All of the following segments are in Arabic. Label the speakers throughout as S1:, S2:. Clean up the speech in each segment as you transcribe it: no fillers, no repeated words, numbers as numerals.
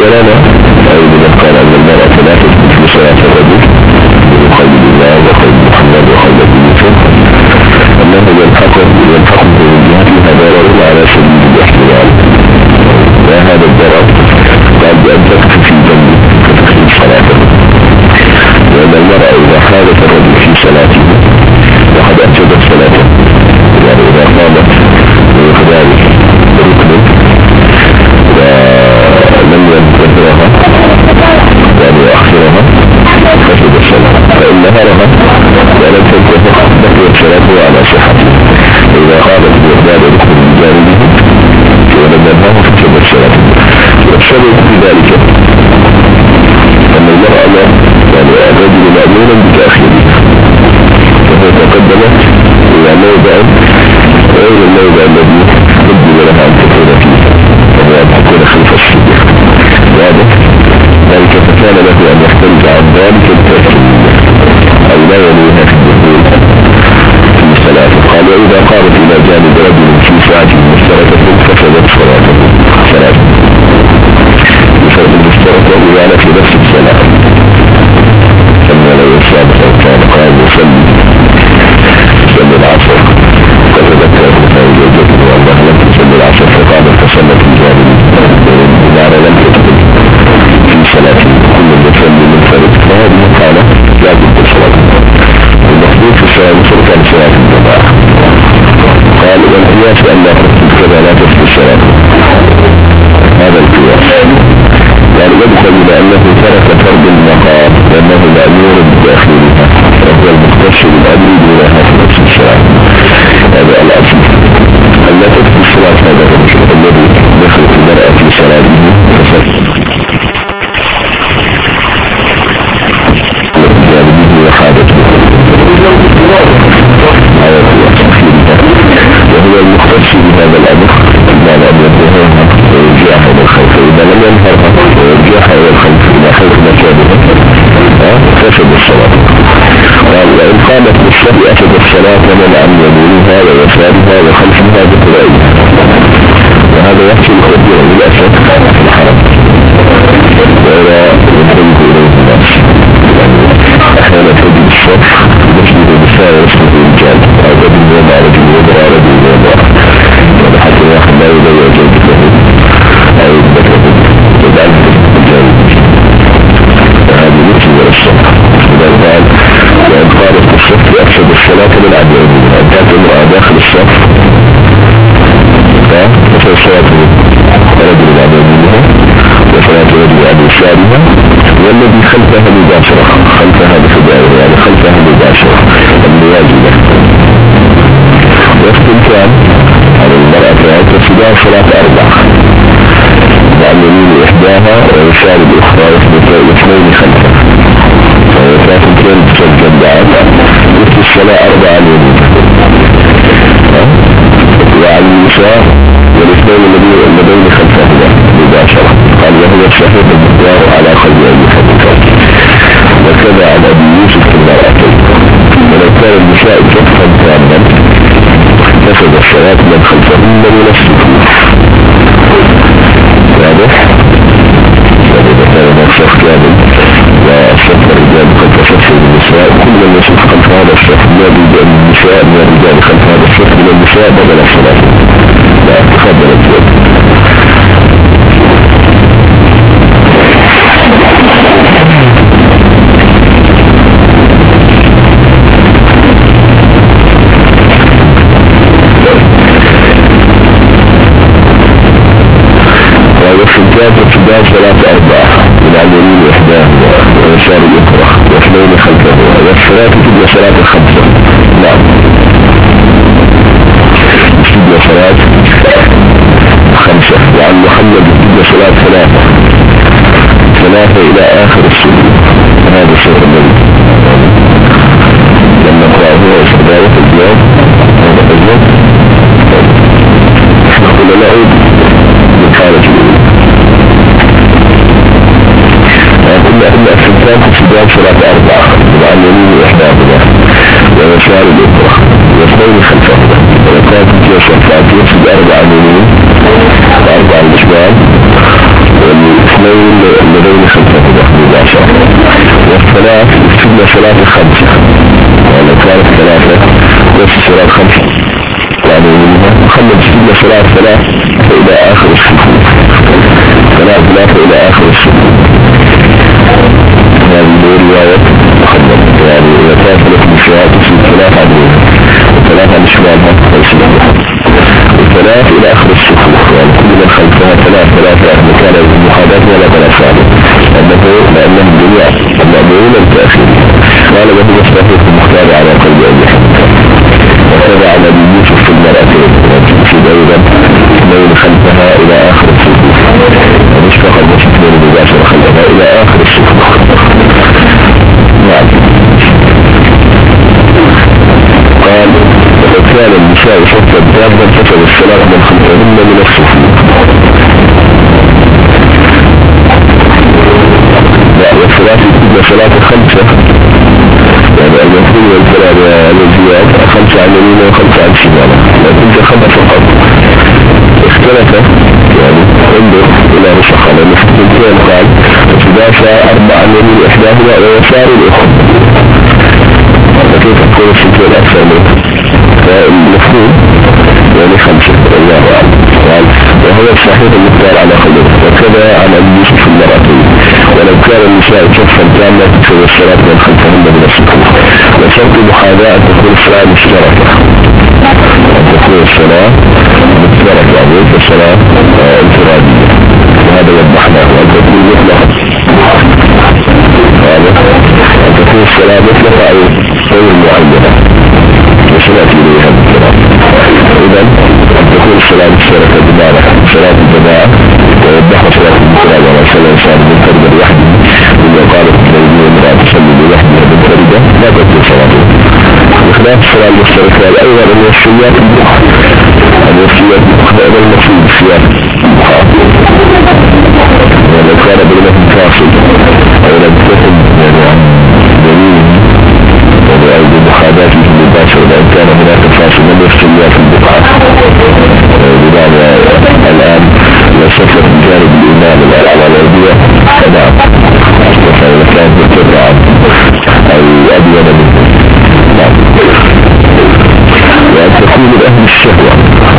S1: ولنا أي من قال أن المرأة لا تثبت في صلاة الرجل بقول الله وقول محمد وقول يوسف أنه يلحقه من جهتها ضرر على سبيل الاحتمال، وهذا الضرر قال بأن تكفي في جنبه فتخرج صلاته، لأن المرأة إذا حالت الرجل في صلاته وقد أفسدت صلاته، يعني إذا قامت بإخراج ركن ولم ينتظرها يعني يؤخرها فسد الصلاة، فإن نهرها ولم تنتظر بقيت صلاته على صحته، إذا قامت بإخراج ركن من جانبه ولم ينهرها فسد الصلاة. والسبب في ذلك أن المرأة يعني الرجل مأمونا بتأخيره، وهو تقدمت إلى موضع غير الموضع الذي قدم لها أن تكون فيه، وهو أن تكون خلف الصديق، واضح ذلك، فكان له أن يحترز عن ذلك التأكيد أو لا يليها في الدخول في صلاته. قال وإذا قامت إلى جانب رجل في ساعة مشتركة فسدت صلاته بفرق المشتركة ويعنى في نفس الصلاة، كما لو يصاب كان قال يصلي العصر فتذكر فوجدته والله لم تصلي العصر فقام فصلت الجانب بمعنى لم تدخل في صلاته كل يصلي منفرد، فهذه قال لا تدخل صلاته. المخلوق في الصلاة المشتركة عن صلاة الجماعة. قال والقياس أن لا تدخل كذا لا تدخل صلاته، هذا القياس يعني يدخل إلى أنه ترك فرض المقام لأنه مأمور بداخلها، وهو المختص بالأمر دونها في نفس الصلاة. هذا الأصل أن لا تدخل الصلاة، هذا الرجل الذي دخل المرأة في صلاته فسد جانبه وحادته، هذا هو تأخيرها، وهو المختص بهذا الأمر بمعنى أن يدهوها ويرجعها إلى الخلف، إذا لم ينهرها ويرجعها إلى الخلف إلى حيث مكانها فسد الصلاة. قال وإن قامت بالصلاة أفسد الصلاة ومن عن يمينها ويسارها وخلفها بقرائها، وهذا يحصل كثيرا للأسف في الحرم، وإذا ينتبه إليه الناس أحيانا تجد الصف يسجد النساء ويسجد الرجال أو رجل يوم على رجل وضع رجل وضع، وهذا حتى الواحد لا يضيع جيدته أو يذكره وذلك الرجال، وهذه مثل الصف. إذا قال وإن قالت الصف أفسد الصلاة من عدوه، أن كانت امرأة داخل الصف ففسد الصلاة رجل عدوه منها وصلاة رجل عن يسارها، والذي خلفها مباشرة، خلفها بخدائر يعني خلفها مباشرة المواجهة، واستمتان على المرأة وتفسدها صلاة أربع عن يمين إحداها ويسار الأخرى واثنين خلفها، ويساكن كين تسجد بعد مثل الصلاة أربع عن يمين وعن النساء والاثنين اللذين خلفهما مباشرة. قال وهو الصحيح المختار على قلب أي حديثات، وكذا عن أبي يوسف في المرأتين، ولو كان النساء صفا كاملا فسد الصلاة من خلفهن من الصفوف، واضح؟ يعني إذا كان الصف كامل والصف الرجال قد تفسد النساء، كل من يصف خلف هذا الصف لا بد أن النساء من الرجال خلف هذا الصف من النساء بدل الصلاة. لا تفضل الجواب. والاستمتاع باتباع صلاة أربعة من عن يمين إحداهما ويسار الأخرى واثنين خلفهما، والصلاة تبنى صلاة الخمسة. نعم تبنى صلاة خمسة، وعن محمد تبنى صلاة ثلاثة إلى آخر السجود. هذا الشيء الذي لما نقرأه هو إستدارة اليوم هذا اليوم نقول نعود من حالة الأولى. كنا استمتاع باتباع صلاة أربعة وعن يمين إحداهما ويسار الأخرى واثنين خلفهما، وكانت تلك صفات يفسد أربعة يمين وأربعة الشمال والاثنين ثلاث يكتبنا ثلاثة خمسة، يعني كانت ثلاثة نفس الصلاة خمسة، يعني محمد يكتبنا ثلاثة إلى آخر الصفوف، ثلاثة إلى آخر الصفوف. هذه رواية محمد، يعني إذا كانت لكم الشهادة تكتب ثلاثة عدوين، ثلاثة لشمالها وثلاث إلى آخر الصفوف، يعني كل من خلفها ثلاثة مكان المحاذاة ولا ثلاثة، لأنهم جميع المأمورين التأخير. قال وهو يستفيق المختار على قلب أبي حنيفة، وكذا على أبي يوسف في المرأتين، وتكتب أيضا من خلفها إلى آخر الصفوف، ومش فقط مستمر مباشرة خلفها إلى آخر الصفوف. قال وقد كان النساء شفا دابا فتر الصلاة من خلفهن من الصفوف. لا، والصلاة يكتب صلاة خمسة، يعني المفروض والكلام الزياد خمسة عن يمين وخمسة عن شمال، لكن خمسة فقط اختلف، يعني انظر الى نسخة لنسختين. قال فإذا شاء أربع عن يمين إحداهما ويسار الأخرى، فكيف تكون السنتين أكثر منه؟ فالمفروض يعني خمسة، الله أعلم. وهو الصحيح المختار على خلقه، وكذا عن أبي يوسف في المرأتين. ولو كان النساء شفا كاملة تكتب الصلاة من خلفهن من الصفوف. وشرط المحاذاة أن تكون الصلاة مشتركة، أن تكون الصلاة مشتركة، يعني ليس الصلاة انفرادية، وهذا وضحناه. وأن تكون مطلقة، أن تكون الصلاة مطلقة أو غير معينة، وسنأتي إليها بالكلام. إذن أن تكون الصلاة مشتركة بمعنى صلاة الجماعة، ووضحنا صلاة المفرد وما صلى الإنسان منفردا لوحده، إذا قالت الليلية امرأة تصلي لوحدها منفردة لا تكون صلاته، بخلاف الصلاة المشتركة. الأول أن الوصيات هذا المفروض الصيام، ولو كان بينهم فاصل أو لم تكن يعني عن دليل أو بمحاذاته المباشرة، لأن كان هناك فاصل لم يفتليا في البقعة. بمعنى الآن يصفر بجانب الإمام على الأرضية، نعم، مثلا كان مرتفعا أو أبين منه، نعم. وأن تكون لأهل الشهوة،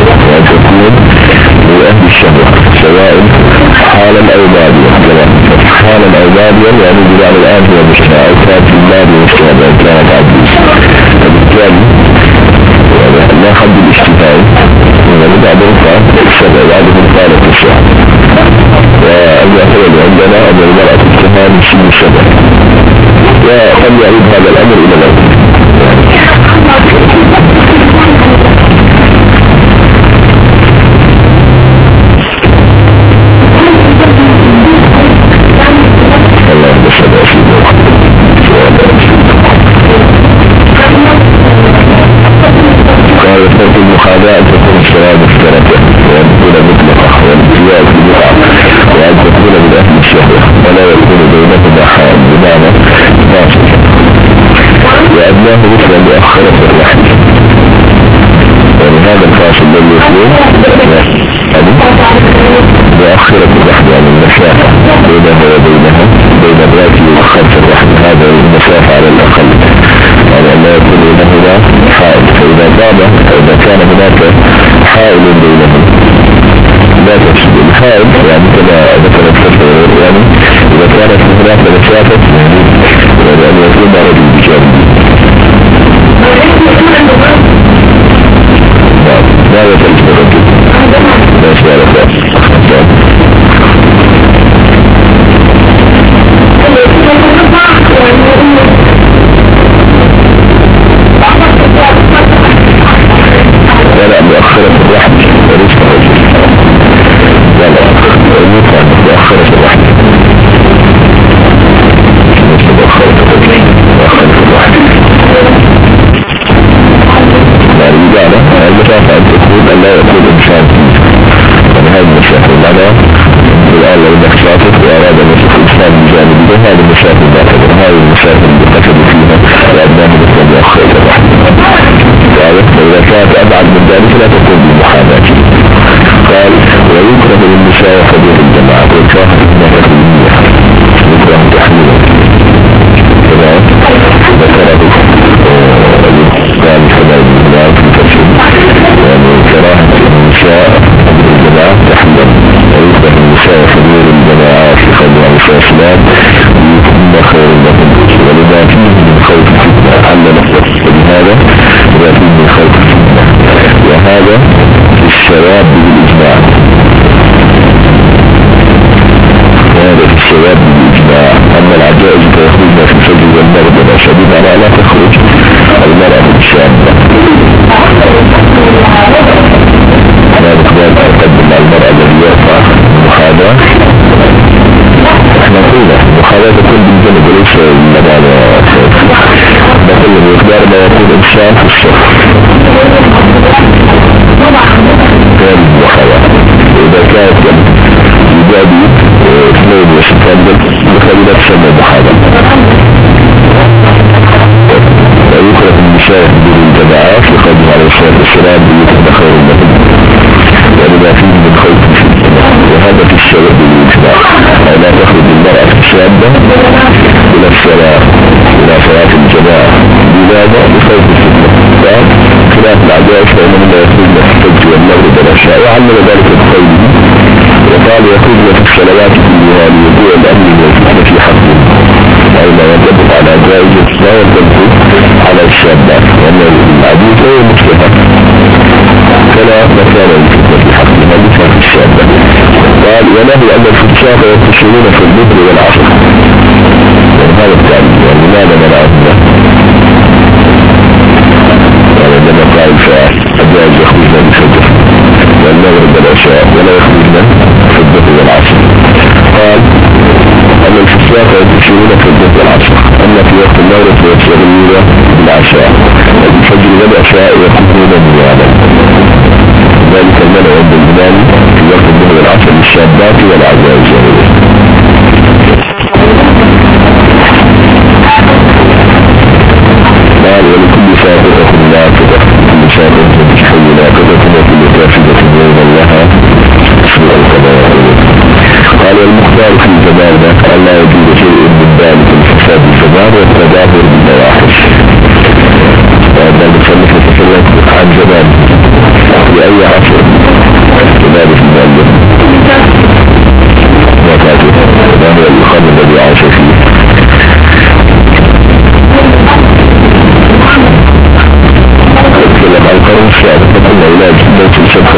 S1: سواء حالا أو باديا، حالا أو باديا، يعني بمعنى الآن هو مشتاع أو كان في البادية مشتاع أو كانت عجيز، فبالتالي لا حد الاشتفاء. وبعضهم قال السبع، بعضهم قال التسعة، والمعتمد عندنا أن المرأة تتهم سن السبع، وقد يعود هذا الأمر إلى الأول. المحاذاة أن تكون الصلاة مشتركة، وأن تكون مطلقة، والامتياز بالبقعة، وأن تكون من أهل الشهوة، ولا يكون بينهما حال بمعنى فاصل. وأدناه مثل أن يؤخر في الرحل، يعني هذا الفاصل الذي يكون مؤخرة الرحل، يعني المسافة بينه وبينها، بين الراتي وخلف الرحل، هذا المسافة على الأقل، يعني أن لا يكون بينهما حائل. فإذا كان هناك حائل بينهم لا تفسد الحائل، يعني كما ذكر الفرق، يعني إذا كانت هناك مسافة يعني أن يكون رجل بجانبه، لا يفلت الرجل، لا شيء ولا مؤخرة الرحل وليس الرجل، لا المطلع مؤخرة الرحل، ليس مؤخرة الرجل، مؤخرة الرحل. يعني بمعنى المسافة أن تكون أن لا يكون إنسان فيه، يعني هذه المسافة المعنى الآن لو إنك ساطف وأراد أن يكون إنسان بجانبه، هذه المسافة المعتبرة، هذه المسافة اللي قتلوا فيها وأبناه مثل مؤخرة الرحل. فإذا كانت أبعد من ذلك لا تكون بالمحاذاة. قال ويكره للنساء حضور الجماعة، والكراهة هناك كلية، يكره تحميلا، كما الإحسان في الصف كان وخير. إذا كانت يجابي اثنين وستان بخلينا تسمى محاضرة ويكره المشاهد بالجماعات لقوله عليه الصلاة والسلام بيكون خير لهم ولما فيه من خوف الفتنة وهذا في السبب بالإجماع أو لا تخرج المرأة الشابة إلى الصلاة إلى صلاة الجماعة لماذا؟ لخوف الفتنة خلاف العجائز فإنهم لا يخرجن في الفجر والمغرب والعشاء وعلم ذلك بقوله وقال يخرجن في الصلوات كلها لوقوع الأمن والفتنة في حقهم أي ما ينطبق على جائز لا ينطبق على الشابات وأن العجوز هو مسلمة فلا مكان الفتنة في حقهم لكان في الشابات. قال ونهي أن الفتشاة يتصلون في الظهر والعصر هذا التعليم لماذا منعهما لما قال فأجاز يخرجنا بالفجر والمغرب والعشاء ولا يخرجنا في الظهر والعصر. قال أن الفتيات يتشيرون في الظهر والعصر أما في وقت المغرب فيتشيرون بالعشاء الفجر والعشاء يخرجون نياما ذلك المنع عند الإمام في وقت الظهر والعصر للشابات والعجائز. قال ولكل فاتحة ناقضة كل فاتحة تشحي ناقضة وكل كافدة يوم لها سوء القضاء. قال والمختار في الزمان أن لا يجوز شيء من ذلك الفساد الزمان والتظاهر بالمواحش وأن المصنف يتكلم عن زمان لأي عصر كذلك المؤلف وكاتب ما هو القرن الذي عاش فيه يتكلم عن القرن السابق فقلنا إلى جدة الشمس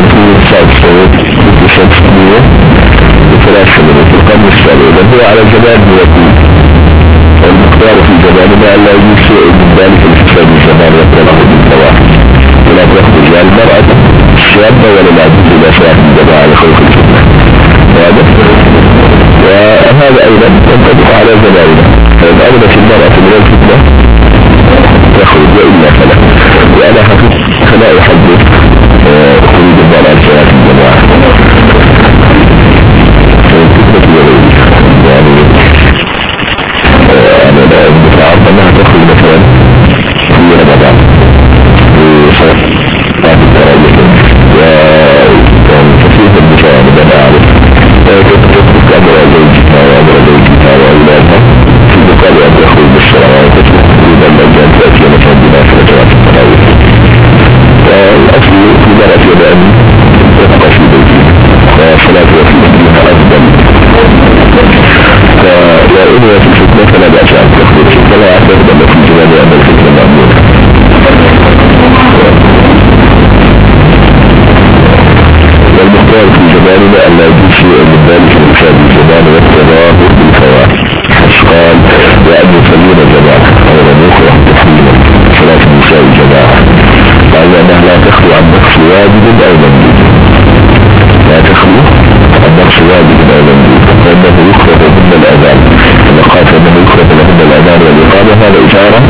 S1: 500 القرن السابق إذا هو على زمان يكون والمقدار في زماننا أن لا يجوز شيء من ذلك الفساد الزمان والتظاهر بالمواحش ولا تخرج المرأة الشابة ولا العجوز إلى صلاة الجماعة لخوف الفتنة وهذا أيضا ينطبق على زماننا فإن أردت المرأة من الفتنة تخرج وإلا فلا وأنا حفظ فلا أحدث خروج المرأة لصلاة الجماعة يعني أنا لا أتعرض أنها تخرج مثلا في رمضان بصلاة التراويح وكثير من النساء أنا أعرف تترك أمر زوجها وأمر زوجها وأولادها في مقابل أن يخرج بالصلاة وتترك إذا الأجان تأتي مثلا بنافلة صلاة التراويح والأصل في المرأة بأن تبقى في بيتها وصلاة في بيتها أفضل فإن في الفتنة فلا بأس أن تخرج فلا أعتقد أن في جمال أن الفتنة مأمونة. والمختار في زماننا أن لا يجوز شيء من ذلك الفساد الزمان والتظاهر بالفواحش قال وأن يصلون جماعة أولا يكره تحريما صلاة النساء جماعة قال أنها لا تخلو عن نقص واجب أو مندوب لا تخلو عن نقص واجب أو مندوب فإنه يكره لهن الأذان كما قال فإنه يكره لهن الأذان والإقامة هذا إشارة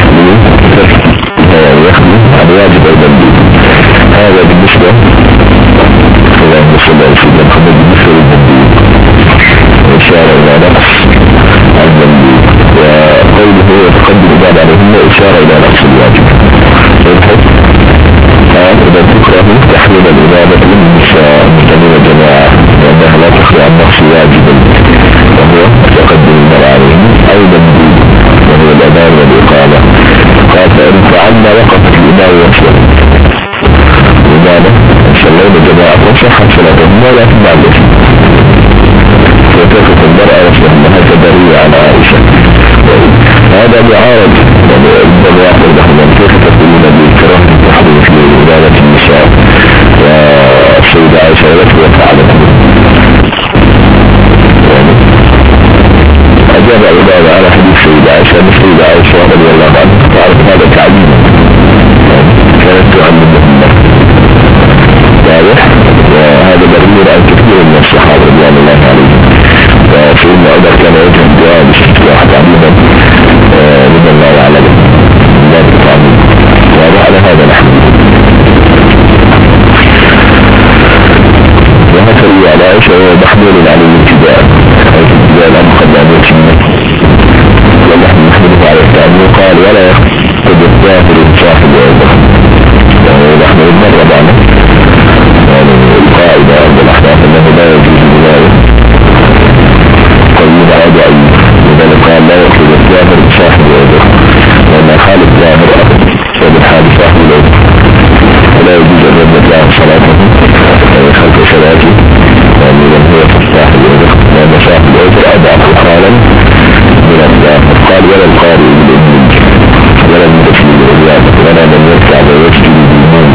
S1: يخلو عن واجب أو مندوب هذا بالنسبة اللهم صل على سيدنا محمد بالنسبة للمندوب إشارة إلى نقص المندوب وقوله يتقدم بعد عليهن إشارة إلى نقص الواجب قال إذا تكره تحميل الإمامة للنساء المسلمين جماعة لأنها لا تخلو عن نقص واجب وهو تقدم المرأة عليهم أو مندوب وهو الأذان والإقامة قال فإن فعلنا وقفت الإمام وصلت لماذا؟ صلين جماعة وصحت صلاتهم ولا تبعلت وتقف المرأة وصلها كبرية على عائشة هذا معارض ربما يقول لهم كيف تقولون بالكراه تحرم في إدارة النساء والسيدة عائشة التي وفعلت أجاب العبادة على حديث السيدة عائشة السيدة عائشة رضي الله عنها تعرف هذا تعليم كانت تعلم لهم واضح وهذا دليل عن كثير من الصحابة رضوان الله عليهم وسيدنا عمر كان يوجه الدعاء باستفتاح تعليما من الله أعلم ذلك تعليم محمول على الابتداء حيث ابتداء الأمر قبل أن يتم ونحن نحمله على التعليم. قال ولا يقتضي الظاهر صاحب عذر، يعني نحن المرة معنا يعني القاعدة عند الأحناف أنه لا يجوز بناء قيد عادة، لذلك قال لا يقتضي الظاهر صاحب عذر، لأن حال الظاهر ومن حال صاحب العذر، ولا يجوز الرد له صلاته يعني خلف صلاته يعني من هو صاحب العذر، لأن صاحب العذر أضعف حالا من الظاهر. قال ولا القارئ بالإبن ولا المدفن بالعبادة ولا من يركع ويسجد بالمون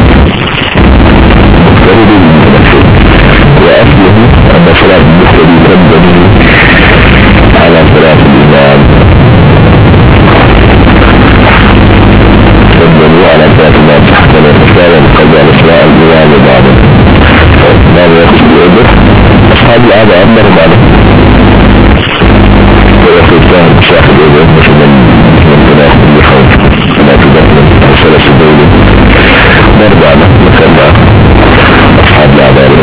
S1: مقترب بالمنفذ. وأصله أن صلاة المقتدي تنبني على صلاة الإمام، تنبني على صلاة الإمام حتى لا تستاذ القلب على صلاة الإمام بعده. ماذا يقصد العذر؟ أصحاب العادة أمر بعده ويقول صاحب صاحب العذر مثلا الجناح بالخوف لا تدخل ثلاث دولة مرضعنا مثلا أصحاب العذر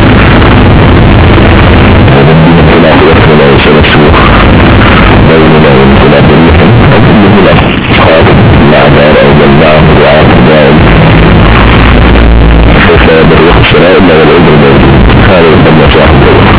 S1: ونبين الخلاف يدخل ويسلسل بيننا والخلاف المثل أكله الأصحاب العذر أو جمعه وعاق الدائم كيف يدر يخسر إلا والعذر موجود. هذا يسمى صاحب العذر.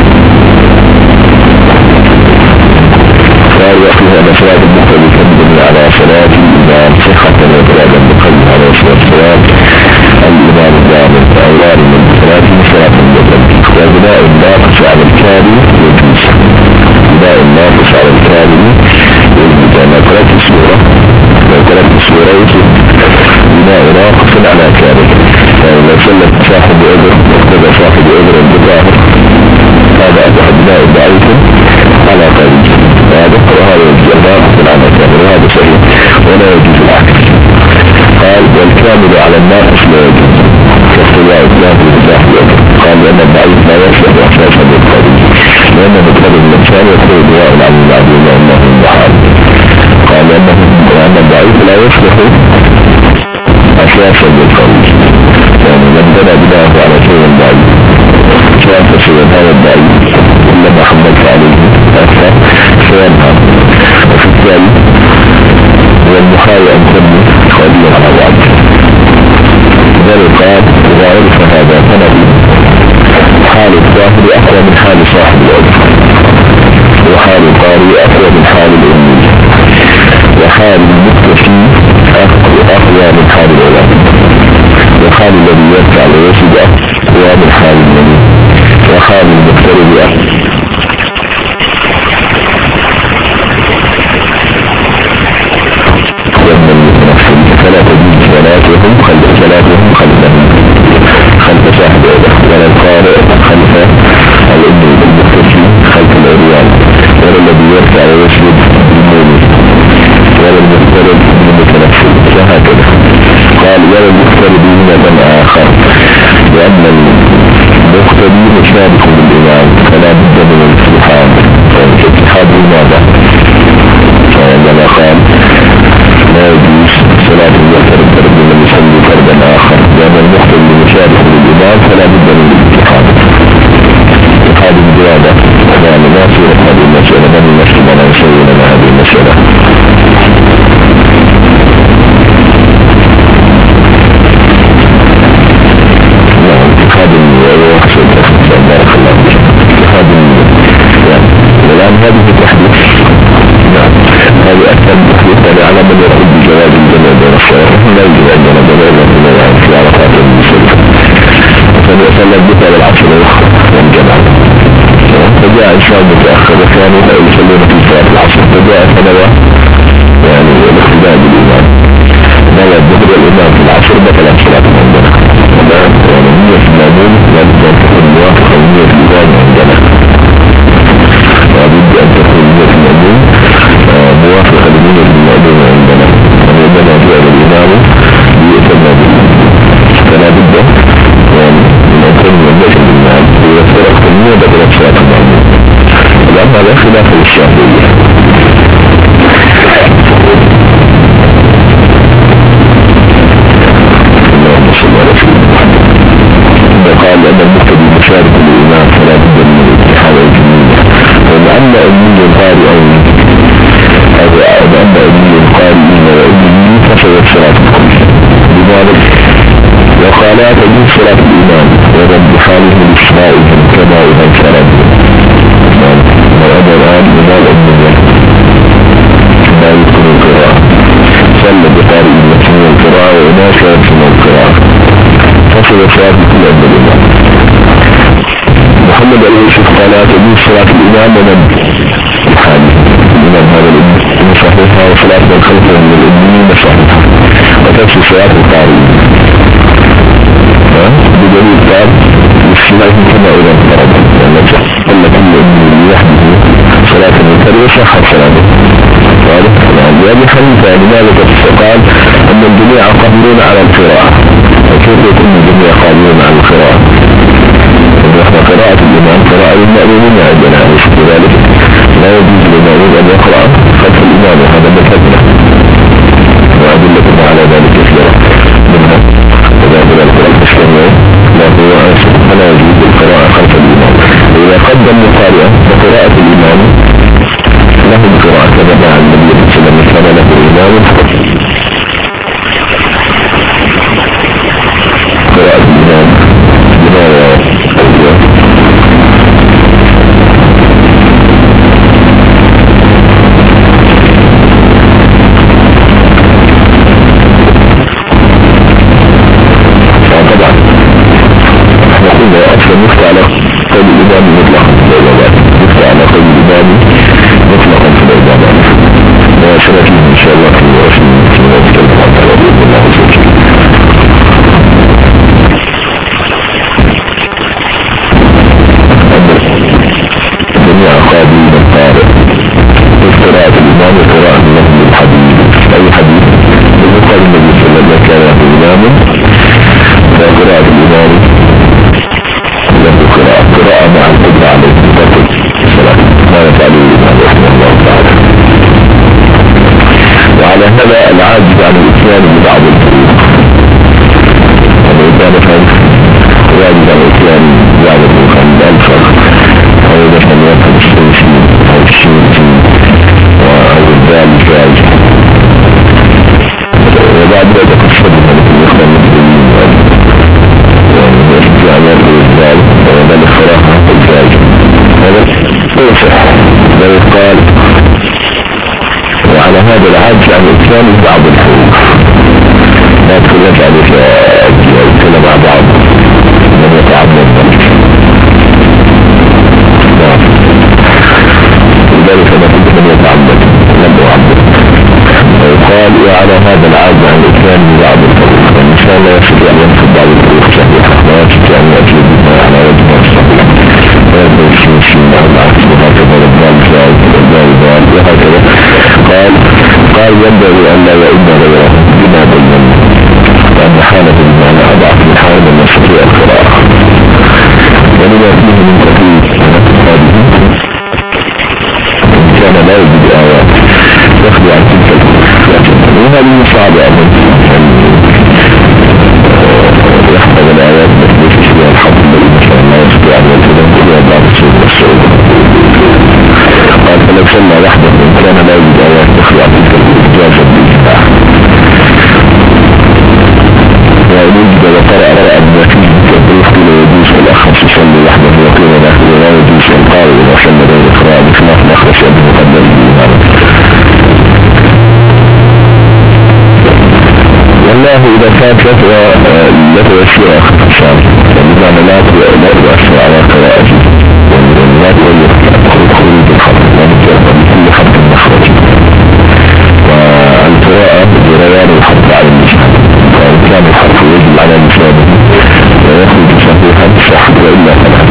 S1: قال وفيها أن صلاة المقتدي تنبني على صلاة الإمام صحة وإفرادا بقلب على الصلاة الإمام الجامع أولاد من صلاة صلاة المقتدي. وبناء الناقص على الكامل يجوز، بناء الناقص على الكامل يجوز. أنا قرأت السورة يجوز بناء ناقص على كامل، يعني لو سلت صاحب عذر واقتدى صاحب عذر بظاهر هذا أصبح بناء ضعيف على قلب وهذا يجوز ناقص على كامل وهذا صحيح ولا يجوز العكس. قال والكامل على الناقص لا يجوز كاقتداء الكامل بصاحب عذر. قال لأن الضعيف لا يصلح أساسا للقلب، لأن مطلب الإنسان يكون دواء عن المعدوم وأنه محال. قال لأن الضعيف لا يصلح أساسا للقلب، يعني من بنى بناه على شيء ضعيف شاف شيئا هذا الضعيف إنما حملت عليه أكثر سينهى، وفي التالي هو المحاول أن تبني قليلا على بعض. ذلك قال إذا عرف هذا فنبي حال الظاهر أقوى من حال صاحب العذر، وحال القارئ أقوى من حال الأمي، وحال المكتفي أقوى من حال العلم، وحال الذي يرفع ويسجد أقوى من حال النبي، وحال المقترب ومن المتنفل فلا تجوز صلاتهم خلف صاحب العذر، ولا القارئ خلف الأمي المكتفي خلف العريان، ولا الذي يرفع ويسجد بالمؤمن، ولا المقترب المتنفل وهكذا. قال ولا المقترب من آخر، لأن المقتدي مشابه بالإمام فلا بد من الاتحاد. فالاتحاد لماذا؟ فعندما قال لا يجوز صلاة المقتدي من يصلي فردا آخر، لأن المقتدي مشابه بالإمام فلا بد من الاتحاد. اتحاد الزيادة يعني ما صورة هذه المسألة من المسلم ولا يسوي لنا هذه المسألة. الآن هذه التحديث هذه أكثر تحديث على من يقول بجواز الجمع بين الصلاة لا يجب عندنا جمع بين في عرفات المسلمين، فليصلى بك والعصر والجمع. فجاء إنسان متأخر وكانوا لا يصلون في صلاة العصر، فجاء فنوى يعني الاقتداء بالإمام نوى الظهر والإمام في العصر بطلت صلاة عندنا، يعني نية المأمون لابد أن تكون موافقة لنية الإمام عندنا، لابد أن تكون نية المأمون موافقة لنية المأمون عندنا، وعندما جاء الإمام ليؤتم به فلا بد يعني من أن تكون نية الإمام إذا فرقت النية بطلت صلاة المأمون. الآن هذا خلاف الشافعية. قال أن المقتدي مشارك للإمام فلا بد من وأما أمي القارئين وأما أمي القارئين وأمي فسوى الصلاة الكل. لذلك وقال تجوز صلاة الإمام ومن بحاله لإسمائهم كما إذا انفرد وأما الآن إمام أمي لا يكون القراءة صلى بقارئ يسمى القراءة وإناس يسمى القراءة فسوى صلاة الكل عند الإمام. محمد اليوسف قال تجوز صلاة الإمام ومن بحاله الإمام هذا الإمام صحيحة وصلاة من خلفه من الأمين صحيحة وتفسي صلاة القارئ بدليل قال للسمائهم كما إذا انفرد لأن كل أمين يحدث صلاة المنكر وصحة صلاته واضح. وأبي حنيفة لماذا قال أن الجميع قادرون على القراءة وكيف يكون الجميع قادرون على القراءة ونحن قراءة الإمام قراءة للمأمومين عندنا أليس كذلك؟ لا يجوز للمأموم أن يقرأ خلف الإمام وهذا مذهبنا وأدلتنا على ذلك كثيرة منها وذلك القراءة الإسلامية فلا يجوز القراءة خلف الإمام. وإذا قدم قارئا فقراءة الإمام له القراءة كما مع النبي صلى الله عليه وسلم كان له الإمام قراءة الإمام بما يفتح على قول الإمام مطلقا في العبادات يفتح على قول الإمام مطلقا في العبادات وسنتين إن شاء الله في نتكلم عن تعالى بإذن الله عز وجل. جميع قادمين القارئ قراءة الإمام وقراءة لهم للحديث أي حديث بالمقال النبي صلى الله عليه وسلم كان له إمام وقراءة الإمام قراءة مع القدرة عليه الصلاة ما يفعله الإمام رحمه الله تعالى. وعلى هذا العاجز عن الإتيان ببعض الفروق الإنسان كان يعجز عن الإتيان ببعض الفروق عند الفرق أو مثلا يأخذ الشمسين أو الشمسين أو الدال الجاج وبعد ذلك الصدق التي يخلى المسلمين ويستطيع أن يأخذ الدال وذلك خلاصة الجاج هذا يصح بل قال وعلى هذا العجز عن الإتيان ببعض الحروف لا تخلف عليك الكلام مع بعض من يتعبد ذلك لذلك ما كنت من يتعبد لم يعبد ويقال وعلى هذا العجز عن الإتيان ببعض الحروف والإنسان لا يستطيع أن ينفذ بعض الحروف صحيحة ولا يستطيع أن يأتي بها على وجه الصحيح ويبدأ الشمسين مع العكس وهكذا الإبدال وهكذا قال ينبغي أن لا يؤد غيره بما بينا وأن حالة المعنى أضعف من حالة من يستطيع القراءة ولما فيه من تقليد إن كان لا يجد آيات يخلي عن تلك الحروف وهذه صعبة أمام يحفظ الآيات بس فيها الحفظ الذي مثلا لا يستطيع أن يلتزم فيها بعض الشيء والسعود. قال فلو سمى وحده إن كان لا يجد آيات تخلع تلك الإجازة بالإجماع وإن وجد وقرأ بما فيه كالرفق لا يجوز الأخص يصلي وحده وقيل له لا يجوز القارئ إذا صلى بين القراءة بخلاف الأخرس يبدو مقدم بالإمام. والله إذا كانت لا تؤثر أخذ الشام بمعنى لا تؤثر على قراءته لا تغير خروج الحرف لا مجرد بكل حرف مخرج والقراءة بريان الحرف على المجهد فإن كان الحرف يجب على لسانه ويخرج صحيحا صح وإلا فلا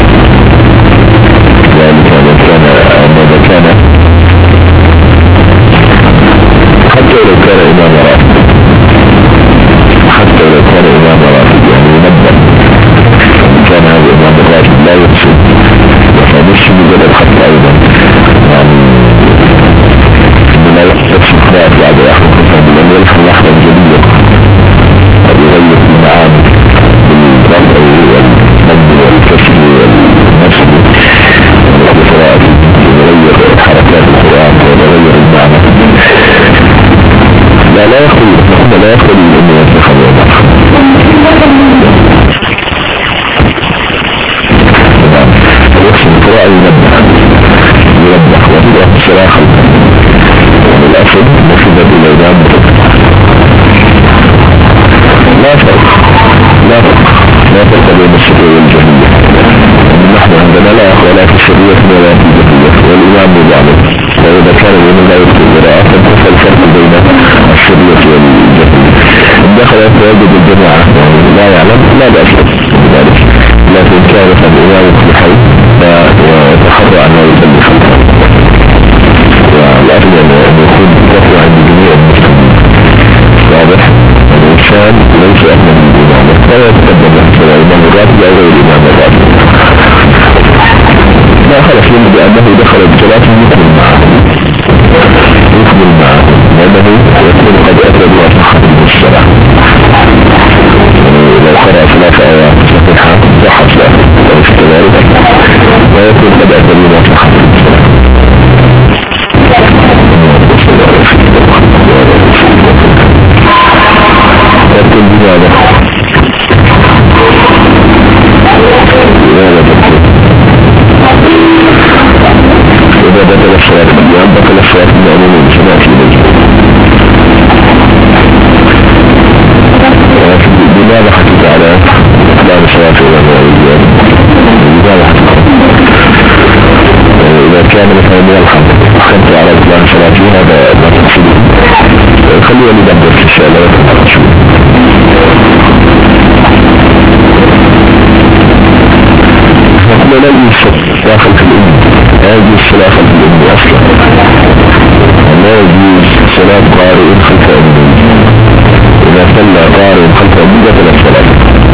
S1: ذلك ماذا كان حتى لو كان إمام راتب حتى لو كان إمام راتب يعني ينبه كان هذا إمام الراتب لا يقصد سرية ولا في جهية والإمام مجعله. وإذا كان الإمام لا يكتب وراءه فانتفى الفرق بين السرية والجهية. دخل فوجد الجماعة لا يعلم لا بأس بذلك، لكن كان الإمام في حي فيتحرى أن يصلي خلفه، والأفضل أن يكون تقوى عند جميع المسلمين. واضح؟ الإنسان ليس أهلا للإمامة فلا يتقدم له سواء الإمام الراتب أو غير الإمام الراتب. لا خلص منه بأنه دخل بصلاة يكمل معه لأنه يكون قد أتى بواسطة الصلاة. لو قرأ 3 آيات صحيحة صحت له وليس كذلك ويكون قد أتى بواسطة الصلاة. يكون بماذا؟ إذا بطل الصلاة بالقيام بطل الصلاة بالمأمومين سمعت إليه. لماذا حكيت على إسلام الصلاة والمأمومين؟ لماذا حكيت؟ إذا كان مثلا يلحق حكمت على إسلام الصلاة هذا ما تقصده خليه لدبر في الشارع نحن لا يوجد داخل في الأم، لا يجوز صلاة خلف الأم أصلا، لا يجوز صلاة قارئ خلف أمه. إذا صلى قارئ خلف أمه بطل الصلاة.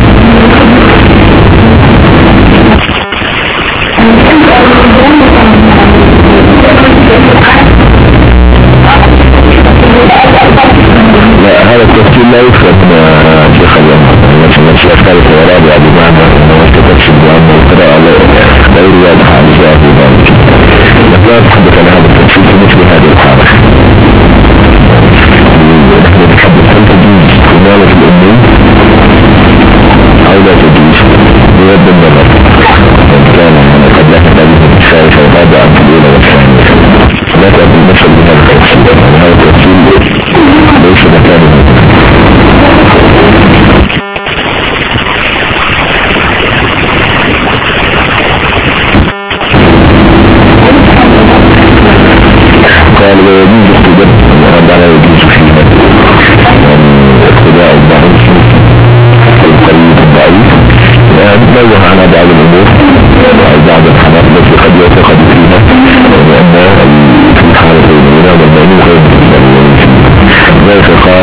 S1: لا هذا التفصيل لا يفهم شيخ اليوم مثلا الشيخ ثالث ورابع بمعنى أنه تكتشف بأنه القراءة غير واضحة عن ذات ذلك. لا نتحدث عن هذا التفصيل في مثل هذه الحالة. نحن نتحدث هل تجوز إمامة الأمين أو لا تجوز بيد النظر. كان قد لا تتعلم الثالث والرابع عن الأولى والثانية. لا تأتي المثل بهذا التفصيل، هذا التفصيل ليس مكانه. قال ويجوز اقتداء وهذا لا يجوز فيها اقتداء الضعيف القريب الضعيف نوه على بعض الأمور أو بعض الحالات التي قد يعتقد فيها لأن في الحالة الأولى والمعنى غير ذلك قال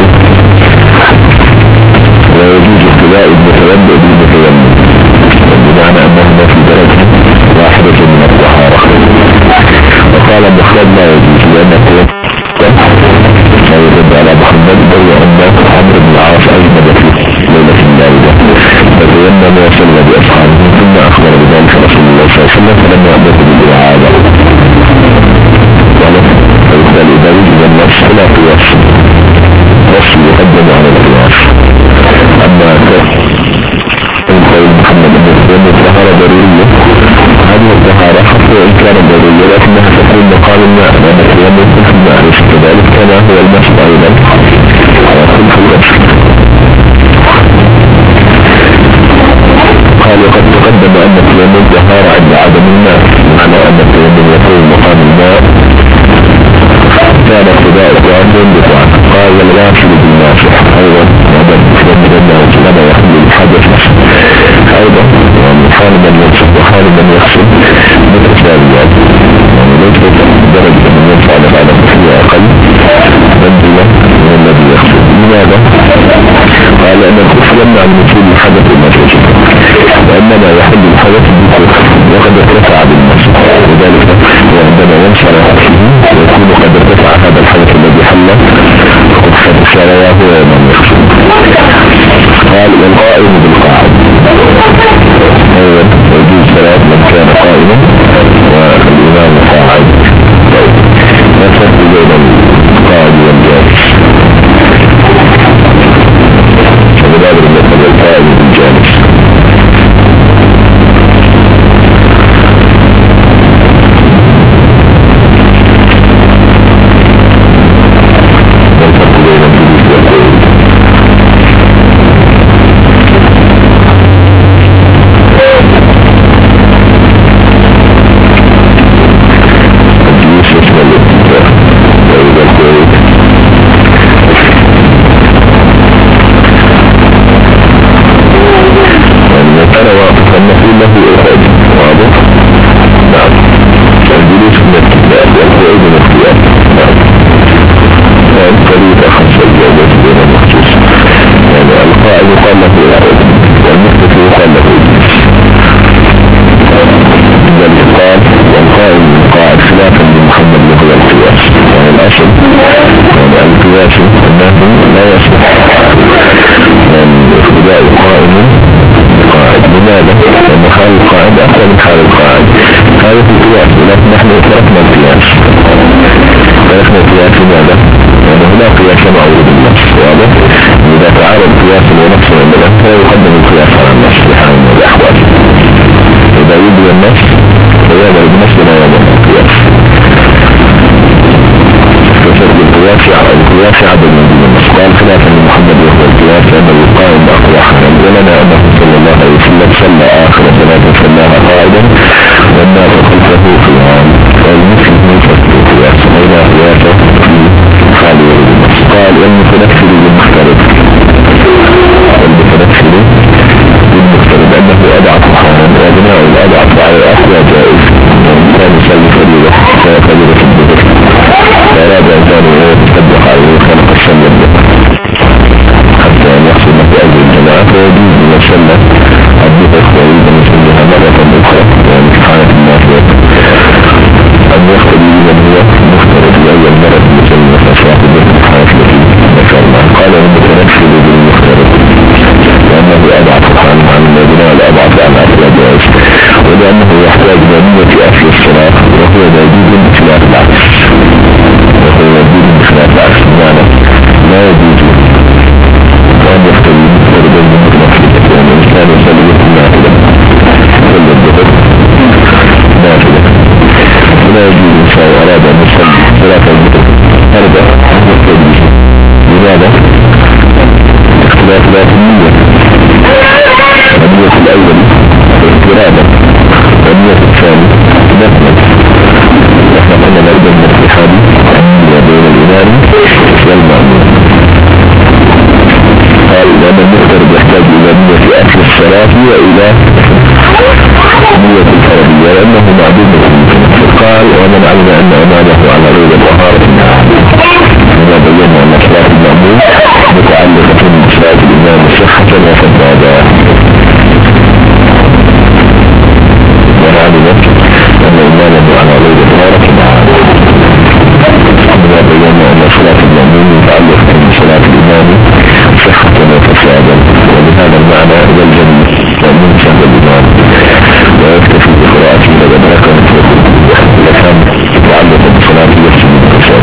S1: ويجوز اقتداء المتوضئ بالمتيمم بمعنى أنهما في درجة واحدة من الطهارة. وقال محمد لا يجوز لأنه لا يرد على محمد بل وأن عمرو بن العاص أجمد في ليلة باردة فتيمم وصلى بأصحابه ثم أخبر بذلك رسول الله صلى الله عليه وسلم فلم يأمره بالإعادة. فيقبل إذا وجد النص لا قياس، نص يقدم على القياس. أما قول محمد بن سليم الطهارة ضرورية، هذه الطهارة حتى وإن كانت ضرورية لكنها تكون مقام الماء لأن التيمم في الماء ليس كذلك كما هو المسح أيضا على خلف الغسل. قال وقد تقدم أن التيمم طهارة عند عدم الماء، معنى أن التيمم يكون مقام الماء كان اقتداء التيمم بطعام. قال والغاسل بالماسح أيضا ومن يتيمم أنه كما يحل الحدث أيضا وحال من يغسل وحال من يغسل متساويات، يعني ليس درجة من يفعل على فيه أقل منزلة من الذي يغسل. لماذا؟ قال أن الكفر يمنع من وصول الحدث المسجد وإنما يحل الحدث بالكفر وقد ارتفع بالمسجد، لذلك وعندما ينشر فيه يكون قد ارتفع هذا الحدث الذي حل وقد سرواه من يغسل. قال والقائم بالقاعد أيضا يجوز صلاة من كان قائما والإمام قاعد. لا فرق بين القاعد والجالس، فبدأ بالمثل القائم والجالس. القياس أنه لا يصح الاقتداء قائم قاعد. لماذا؟ لأن حال القاعد أقوى من حال القاعد. هذا في القياس، ولكن نحن تركنا القياس. لماذا؟ لأنه لا قياس مع وجود النص. واضح؟ إذا تعارض قياس ونص عندنا فيقدم القياس على النص في حال من الأحوال. إذا وجد النص فيابع النص ولا يابع القياس. فشرط القياس عدد من النص. قال خلافا لمحمد وهو القياس أنه القائم أقوى حالا. ولنا أنه صلى الله عليه وسلم صلى آخر صلاة صلاها قائدا والناس خلفه قيام. والمسلم يفسر القياس وإذا قياسه في حال وجود النص. قال والمتنفل بالمختلف أنه أضعف حالا وبناء الأضعف على الأقوى جائز. الإنسان يسوي فريضة فريضة البدر فأراد إنسان يتبق عليه وخلق الشمل حتى أن يحصل له أجل الجماعة فيجوز من الشمل البدر ويريد أن يسميها مرة أخرى يعني في حالة النافية أن يختلي من هو مختلف لأول مرة يسمي مثل شراط البدر في حالة التي ذكرنا. قال المتنفل بالمختلف لأنه أضعف حالا عن البناء الأضعف على أقوى جائز. ولأنه يحتاج لنية أصل الصلاة وهو موجود بخلاف العكس. بمعنى لا يجوز أن يختلي مختلف بالمطلق يعني الإنسان يصلي نافلة يصلي الظهر نافلة ولا يجوز إنسان أراد أن يصلي صلاة الظهر أربع أن يختلي. لماذا؟ اختلاف لا في النية. النية الأول اضطرابا والنية الثاني نفلا. نحن قلنا نريد من الاتحاد النية بين الإمام والمأمون. قال لأن المختلف يحتاج إلى نية أصل الصلاة وإلى نية الفردية لأنه معدوم بالممكن. قال ومن علم أن أمامه على غير طهارة كما بينا أن صلاة المأمون متعلقة بصلاة الإمام صحة وفسادا. وعلمت أن إمامه على غير طهارة كما بينا أن صلاة المأمون متعلقة بصلاة الإمام صحة وفسادا. وبهذا المعنى يلزم المأمون شهد الإمام ويكتفي بقراءته لدى ملكة إذا كان متعلقة بصلاة يفسد الفساد.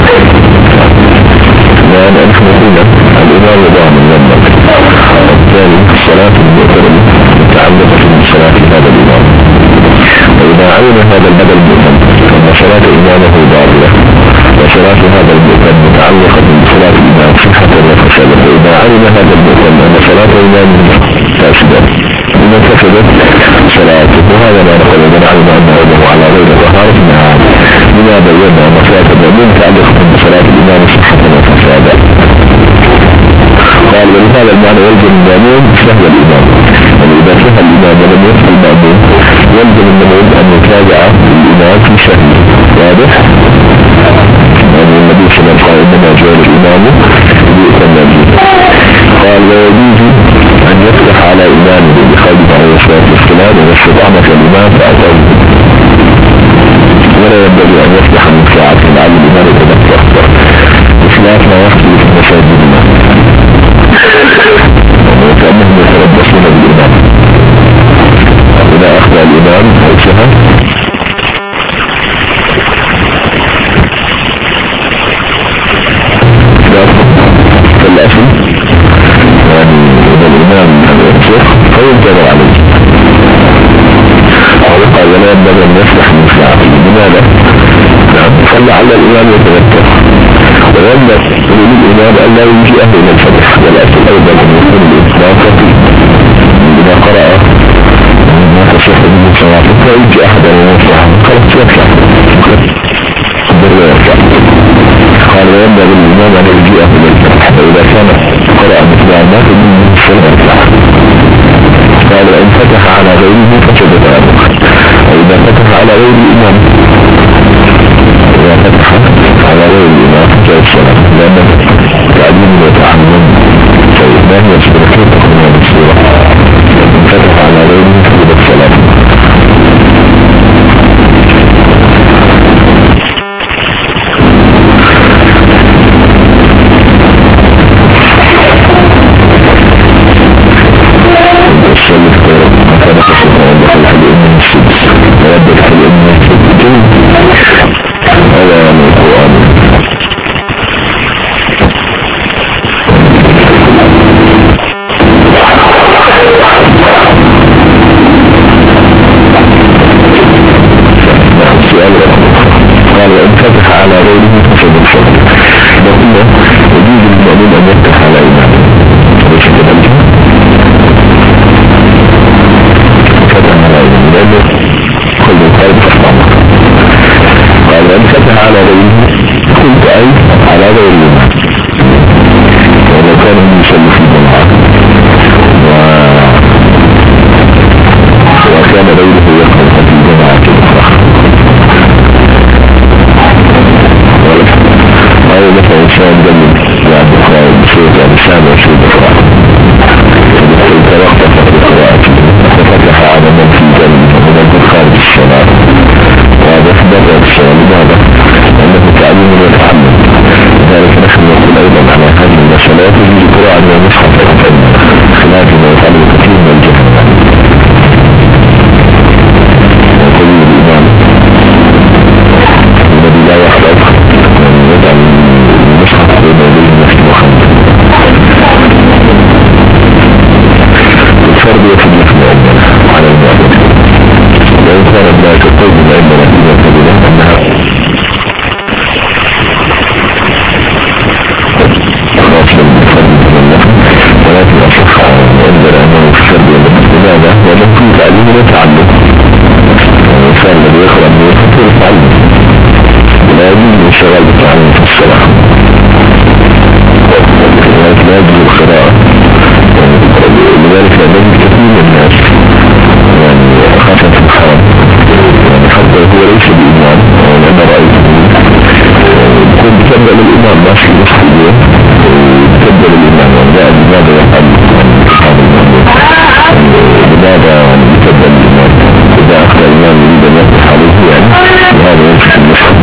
S1: لأن نحن هنا الإمام ضامن لنا والثاني الصلاة المؤتمن متعلقة بصلاة هذا الإمام. وإذا علم هذا البدل المؤتمن فإن صلاة إمامه باطلة وصلاة هذا المؤتمن متعلقة بصلاة الإمام صحة وفسادا. وإذا علم هذا المؤتمن أن صلاة إمامه فاسدة إذا فسدت صلاته. وهذا ما نقول من علم أن عوده على غير طهارة نعم. لما بينا أن صلاة المؤمن متعلقة بصلاة الإمام صحة وفسادا. قال ولهذا المعنى يلزم المأمون سهل الإمام. وإذا سهل الإمام ولم يسهل المأمون يلزم المأمون أن يتابع الإمام في سهله. واضح؟ يعني النبي صلى الله عليه وسلم إنما جعل الإمام ليؤتم به. قال ويجوز أن يفتح على إمامه بخلق عليه الصلاة والسلام واستطعمة الإمام فأتوه. ولا ينبغي أن يفتح من ساعة لعل الإمام يتذكر بخلاف ما يحصل في مساجدنا وكأنهم يتربصون بالإمام. إذا أخذ الإمام أو سهل فالأسل يعني إذا الإمام ينصف فينتظر عليه. وقال ولا ينبغي أن يفتح من ساعته. لماذا؟ فلعل الإمام يتذكر وينبغي للإمام أن لا يجي أهل إلى الفتح. والأسل أيضا أن يكون الإسلام فيه إذا قرأ ما تصح به صلاته فيجي أحدا ويفتح خلص يفتح قال وينبغي للإمام أن يجي أهل الفتح. فإذا كان قرأ مثل ما فمن الفتح قال إن فتح على غيره فسد ذلك. وإذا فتح على غير الإمام إذا فتح على غير الإمام فجاء الصلاة لأنه تعليم وتعلم فإذا هي سبركين تكون هذه الصورة. إن فتح على غيره فجاء الصلاة. مادة الإمام هذا يعني القرآن. قال وإن فتح على غيره فسد الشرط. وقلنا يجوز للمؤمن أن يفتح على إمامه وليس كذلك فتح على إمامه لأنه كل الخير فاحتمل. قال وإن فتح على غيره قلت أي على غير الإمام ولو كان يصلي في الجماعة وكان غيره يقرأ في الجماعة الأخرى أو مثلا إنسان جميل بعد قراءة بصوت لسان وصوت قراءة فبقيت وقت فقد قراءته وفتح على من في جنب ومن خارج الصلاة وهذا بدأ الصلاة. لماذا؟ لأنه تعليم وتعلم. لذلك نحن نقول أيضا على هذه المسألة يجب القراءة من المصحف خلاف ما يفعله كثير من الجهل وكل الإمام الذي لا يحفظ يجعل المصحف بين يديه نفس محمد. الفرد يفيد نفسه على المعبد وإن كان لا تقول بالعلم نتيجة كبيرة أنها خاصة بالفرد بالنفس ولكن أصح وأنزل أنه في الفرد والنفس. لماذا؟ وجد في تعليم وتعلم الإنسان الذي يقرأ من يفتح يتعلم لا يجوز الشغل بالتعليم في الصلاة ولكن لا يجوز القراءة. لذلك نجد كثير من الناس يعني خاصة في الحرم يعني حتى هو ليس بإمام وأنا رأيته يكون بتبدأ للإمام ماشي يصحي اليوم بتبدأ للإمام يعني لماذا يفعل هذا الإمام لماذا بتبدأ للإمام إذا أخذ الإمام يريد أن يفتح عليه يعني لهذا يمسك المصحف.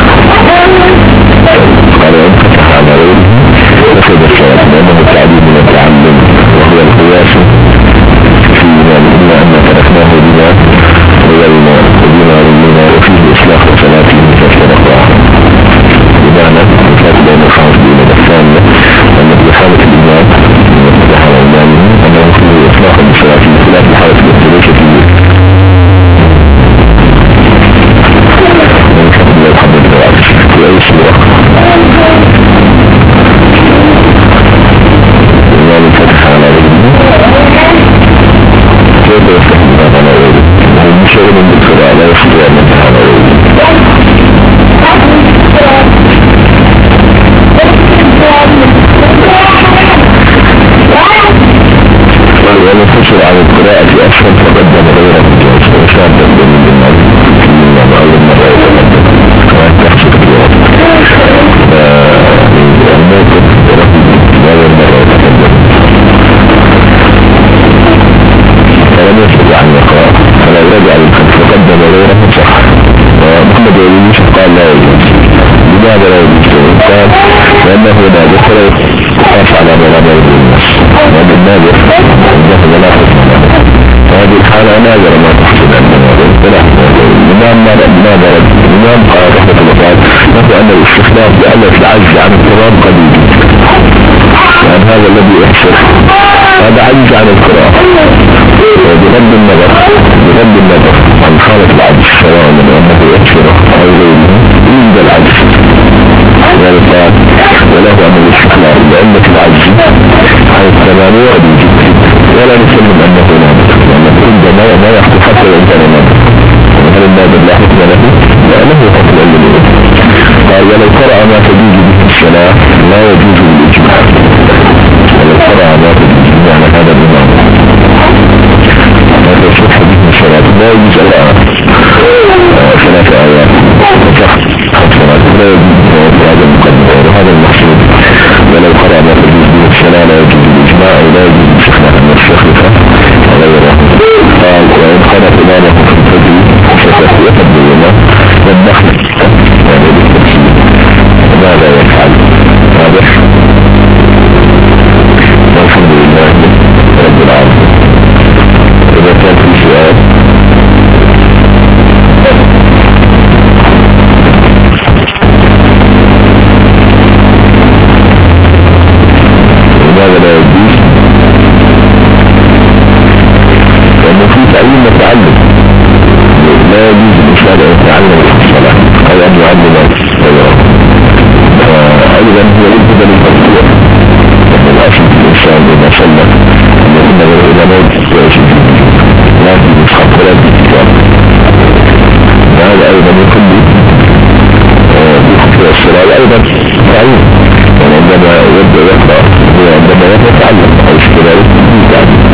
S1: قال وإن فتح على غيره فسد الصلاة لأنه تعليم وتعلم وهو القياس في إمام إلا أن تركناه بما غيرنا وبما رمينا وفيه إصلاح وصلاته فاسترقاه. بمعنى الفرق بين الخامس بين الثانية أن في حالة الإمام فتح على إمامه أنه فيه إصلاح وصلاته خلاف حالة الابتلاء فيه في أي صورة الإمام فتح على غيره كيف يفتح الإمام على غيره هو مشغل بالقراءة لا يستطيع أن يفتح على غيره. ونفسر عن القراءة في أسفل تقدم غيره وشابا من المعلوم أول مرة يتقدم كمان تحصل في الوقت الموقف رفض أول مرة يتقدم فلم يستطيع أن يقرأ فلا يرجع للخلف وقدم غيره صح. ومحمد بن يوسف قال لا يجوز. لماذا لا يجوز؟ قال لأنه لا يقرأ يقاس على مغامر الناس وأن النادر أنه لا حسن له فهذه الحالة نادرة ما تحصل عندنا الإمام قال رحمة الله نقول أن الاستخدام بألف العجز عن القرآن قد يجوز يعني هذا الذي يحصل هذا عجز عن القرآن بغض النظر عن حالة العجز سواء من أنه يكفر أو غيره يوجد العجز والقرآن وله أن الاستخدام بألف العجز عن التمام وعدي ولا نسلم أنه نادر لأن كل ما يحصل حتى وإن كان نادر. هل النادر لا حكم له؟ لا له حكم له. قال ولو قرأ ما تجوز به الصلاة لا يجوز بالإجماع ولو قرأ ما تجوز يعني هذا الإمام هذا يصح به الصلاة لا يجوز الآن 3 آيات لا يجوز هذا المقدم وهذا المقصود. ولو قرأ ما تجوز به الصلاة لا يجوز بالإجماع ولا يجوز باستخدام المستخلفة غيره. قال وإن قرأ إمامه في الفجر يتبين والنخل يعني بالتفسير ماذا يفعل واضح. والحمد لله رب العالمين. إذا كان في سؤال التعلم، لا يجوز الإنسان أن يتعلم في الصلاة أو أن يعلم غيره. فأيضا هو يجب أن يفكر الأصل في الإنسان إذا صلى أن يتنظر إلى موت لكن يسخط ولا بالكتاب. وهذا أيضا يكون في الصلاة وأيضا تعلم، وعندما يبدأ يقرأ وعندما يتعلم أو كذلك يتعلم.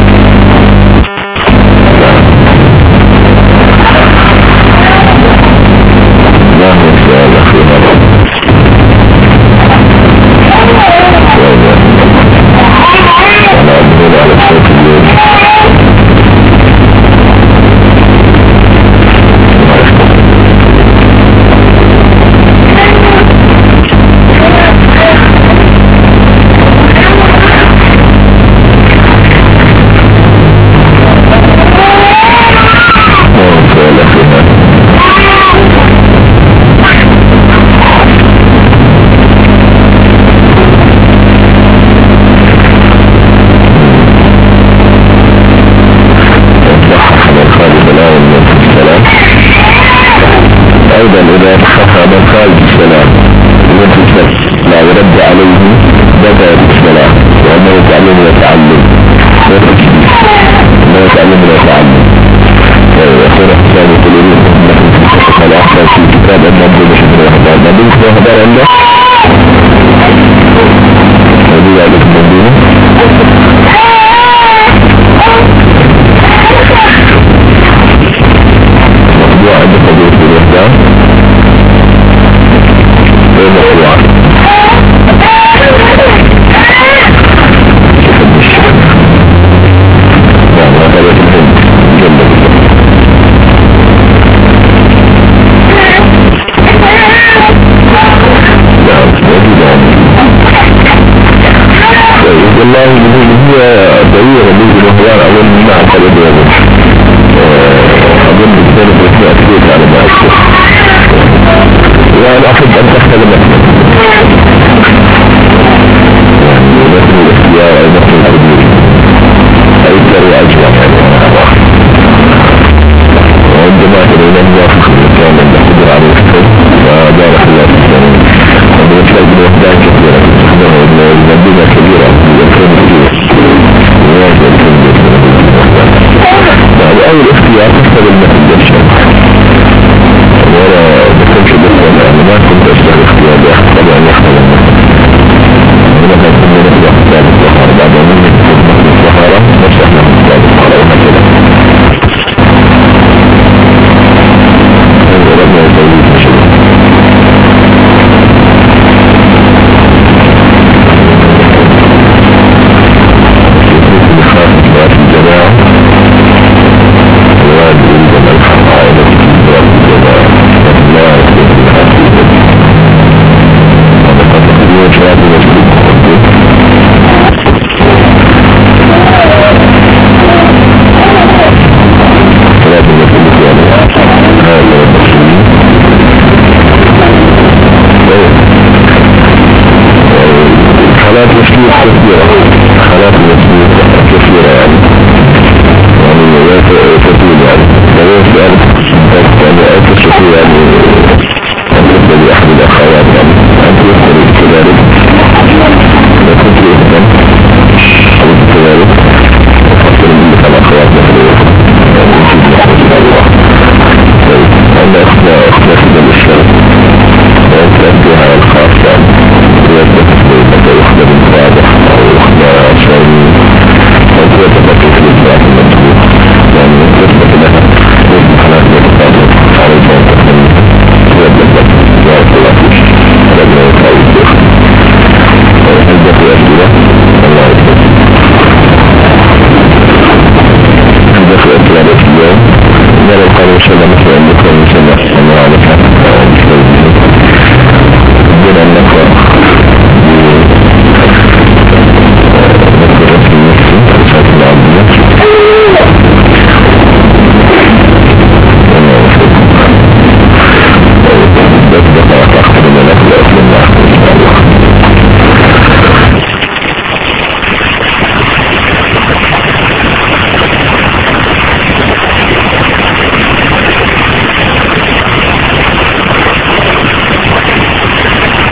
S1: أيضا إذا صحى من خالد السلام لا يرد عليه بدأ بالسلام، وأنه يتعلم ويتعلم ما يتعلم ويتعلم. وأخيرا حساب يقول لي قال أحسن في كتاب أن نبدو بشكل وحدار نبدو بشكل وحدار عنده ودي عليك نبدو موضوع عندك قدير في الوحدار موضوع والله هي دليل من الهوار أول من أعقل أدوانه أظن بسنة وثناء أكيد على ما أكتب، وأنا أحب أن تحصل مثلا يعني مثل الاختيار أو مثل الكبير أيضا وأجمع يعني وعندما كان لم يوافق الإسلام أن يقدر على الكتب وبارك الله في السلام ومن يتلقى بوحدان كثيرة تستخدمه المدينة كبيرة أو الاختيار تحصل المثل الشيء ولا بكمش بسرعة يعني ما كنت أشتغل اختيار بأخطب أن يحصل المثل ولما كنا نفل أخطاب الصحارة بعد أن نكتب مثل الصحارة نشرحنا أخطاب الصحارة وهكذا وربنا يسوي مشروع حالات مسلوك كثيرة، حالات مسلوك كثيرة يعني تطول يعني لا يسأل يعني أكثر يعني